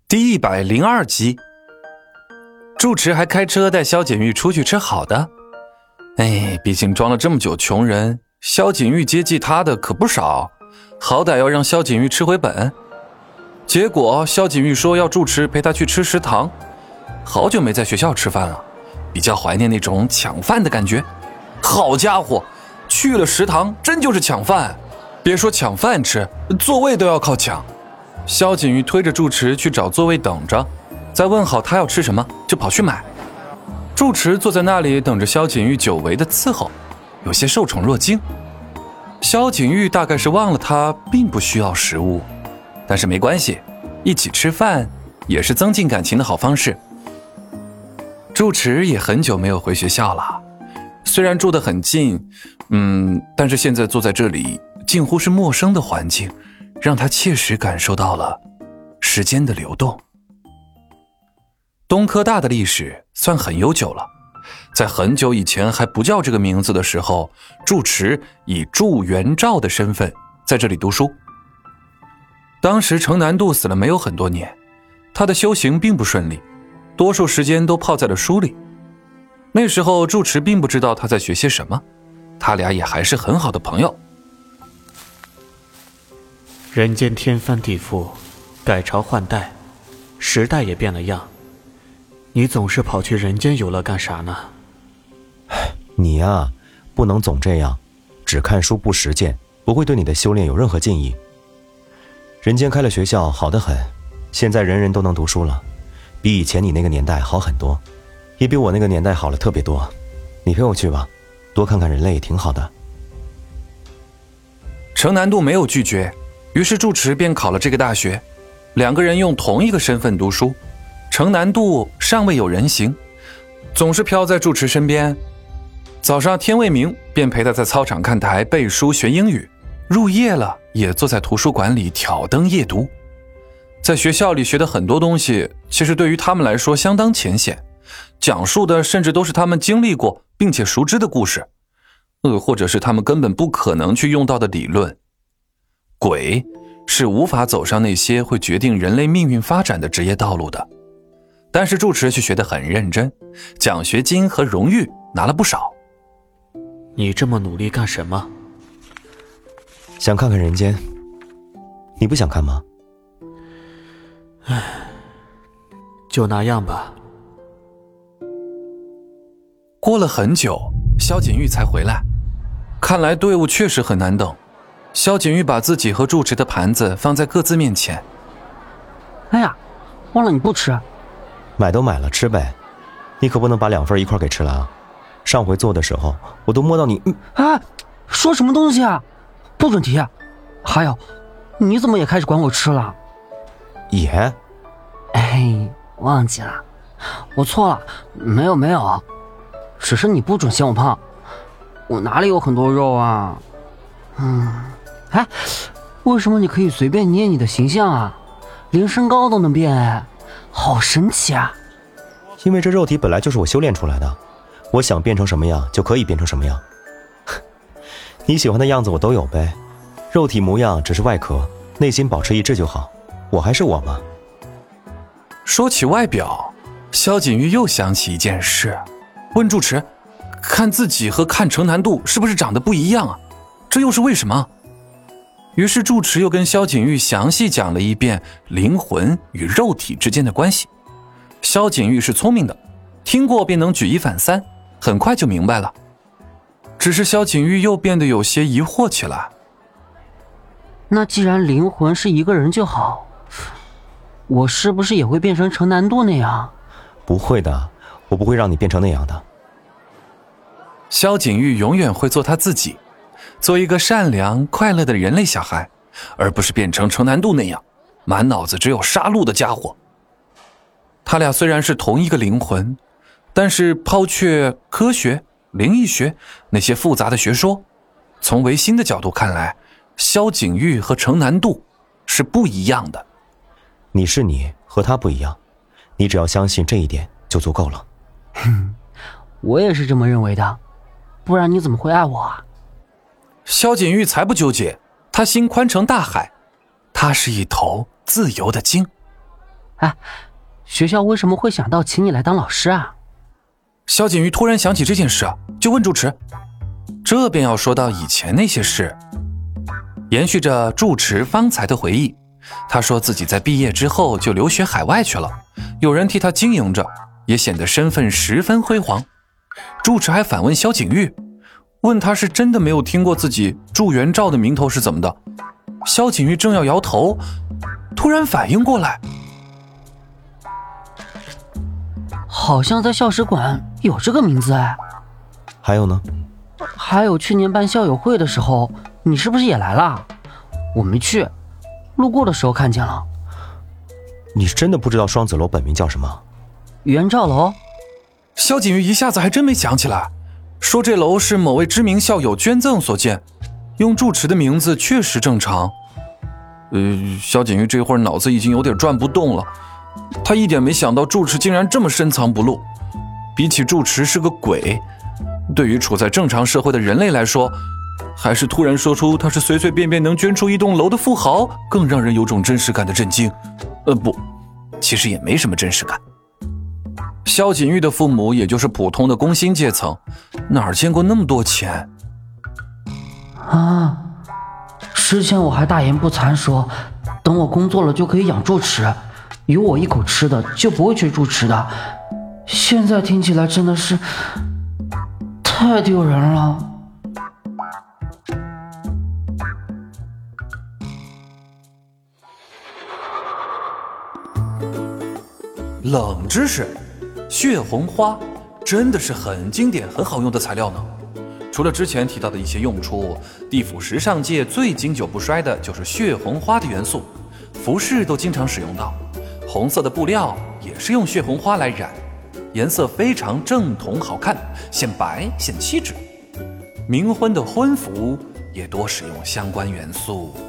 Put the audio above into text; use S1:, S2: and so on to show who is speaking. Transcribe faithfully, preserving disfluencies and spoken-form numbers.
S1: 第一百零二集，住持还开车带萧景玉出去吃好的。哎，毕竟装了这么久穷人，萧景玉接济他的可不少，好歹要让萧景玉吃回本。结果萧景玉说要住持陪他去吃食堂，好久没在学校吃饭了，比较怀念那种抢饭的感觉。好家伙，去了食堂真就是抢饭，别说抢饭吃，座位都要靠抢。萧景玉推着住持去找座位等着，再问好他要吃什么就跑去买。住持坐在那里等着萧景玉久违的伺候，有些受宠若惊。萧景玉大概是忘了他并不需要食物，但是没关系，一起吃饭也是增进感情的好方式。住持也很久没有回学校了，虽然住得很近，嗯，但是现在坐在这里近乎是陌生的环境，让他切实感受到了时间的流动。东科大的历史算很悠久了，在很久以前还不叫这个名字的时候，住持以祝元照的身份在这里读书。当时程南渡死了没有很多年，他的修行并不顺利，多数时间都泡在了书里。那时候住持并不知道他在学些什么，他俩也还是很好的朋友。
S2: 人间天翻地覆，改朝换代，时代也变了样，你总是跑去人间游乐干啥呢？
S3: 你呀、啊，不能总这样，只看书不实践，不会对你的修炼有任何进益。人间开了学校好得很，现在人人都能读书了，比以前你那个年代好很多，也比我那个年代好了特别多。你陪我去吧，多看看人类也挺好的。
S1: 程南渡没有拒绝，于是住持便考了这个大学，两个人用同一个身份读书。程南渡尚未有人形，总是飘在住持身边。早上天未明便陪他在操场看台背书学英语，入夜了也坐在图书馆里挑灯夜读。在学校里学的很多东西，其实对于他们来说相当浅显，讲述的甚至都是他们经历过并且熟知的故事，呃，或者是他们根本不可能去用到的理论。鬼是无法走上那些会决定人类命运发展的职业道路的，但是住持却学得很认真，奖学金和荣誉拿了不少。
S2: 你这么努力干什么？
S3: 想看看人间，你不想看吗？
S2: 唉，就那样吧。
S1: 过了很久，萧景玉才回来，看来队伍确实很难等。萧景玉把自己和住持的盘子放在各自面前。
S4: 哎呀，忘了你不吃。
S3: 买都买了，吃呗。你可不能把两份一块给吃了啊！上回做的时候，我都摸到你……嗯，
S4: 啊，说什么东西啊？不准提！还有，你怎么也开始管我吃了？
S3: 也？
S4: 哎，忘记了，我错了，没有没有，只是你不准嫌我胖，我哪里有很多肉啊？嗯，哎，为什么你可以随便捏你的形象啊？连身高都能变，哎，好神奇啊！
S3: 因为这肉体本来就是我修炼出来的，我想变成什么样就可以变成什么样。你喜欢的样子我都有呗，肉体模样只是外壳，内心保持一致就好，我还是我嘛。
S1: 说起外表，萧景玉又想起一件事，问住持，看自己和看程南渡是不是长得不一样啊？这又是为什么？于是住持又跟萧景玉详细讲了一遍灵魂与肉体之间的关系。萧景玉是聪明的，听过便能举一反三，很快就明白了。只是萧景玉又变得有些疑惑起来。
S4: 那既然灵魂是一个人就好，我是不是也会变成程南渡那样？
S3: 不会的，我不会让你变成那样的。
S1: 萧景玉永远会做他自己，做一个善良快乐的人类小孩，而不是变成程南渡那样满脑子只有杀戮的家伙。他俩虽然是同一个灵魂，但是抛却科学、灵异学那些复杂的学说，从唯心的角度看来，萧景玉和程南渡是不一样的。
S3: 你是你，和他不一样，你只要相信这一点就足够了。
S4: 哼，我也是这么认为的，不然你怎么会爱我啊？
S1: 萧景玉才不纠结，他心宽成大海，他是一头自由的鲸。
S4: 哎，学校为什么会想到请你来当老师啊？
S1: 萧景瑜突然想起这件事，就问住持。这便要说到以前那些事。延续着住持方才的回忆，他说自己在毕业之后就留学海外去了，有人替他经营着，也显得身份十分辉煌。住持还反问萧景瑜，问他是真的没有听过自己祝元照的名头是怎么的。萧景瑜正要摇头，突然反应过来，
S4: 好像在校史馆有这个名字哎。
S3: 还有呢？
S4: 还有去年办校友会的时候，你是不是也来了？我没去，路过的时候看见了。
S3: 你真的不知道双子楼本名叫什么？
S4: 元照楼。
S1: 萧景瑜一下子还真没想起来，说这楼是某位知名校友捐赠所建，用住持的名字确实正常。呃，萧景瑜这会儿脑子已经有点转不动了，他一点没想到住持竟然这么深藏不露。比起住持是个鬼，对于处在正常社会的人类来说，还是突然说出他是随随便便能捐出一栋楼的富豪更让人有种真实感的震惊。呃不，其实也没什么真实感。萧景瑜的父母也就是普通的工薪阶层，哪儿见过那么多钱
S4: 啊？之前我还大言不惭说等我工作了就可以养住持，有我一口吃的就不会缺住持的，现在听起来真的是太丢人了。
S1: 冷知识，血红花真的是很经典很好用的材料呢。除了之前提到的一些用处，地府时尚界最经久不衰的就是血红花的元素，服饰都经常使用到。红色的布料也是用血红花来染，颜色非常正统好看，显白显气质。冥婚的婚服也多使用相关元素。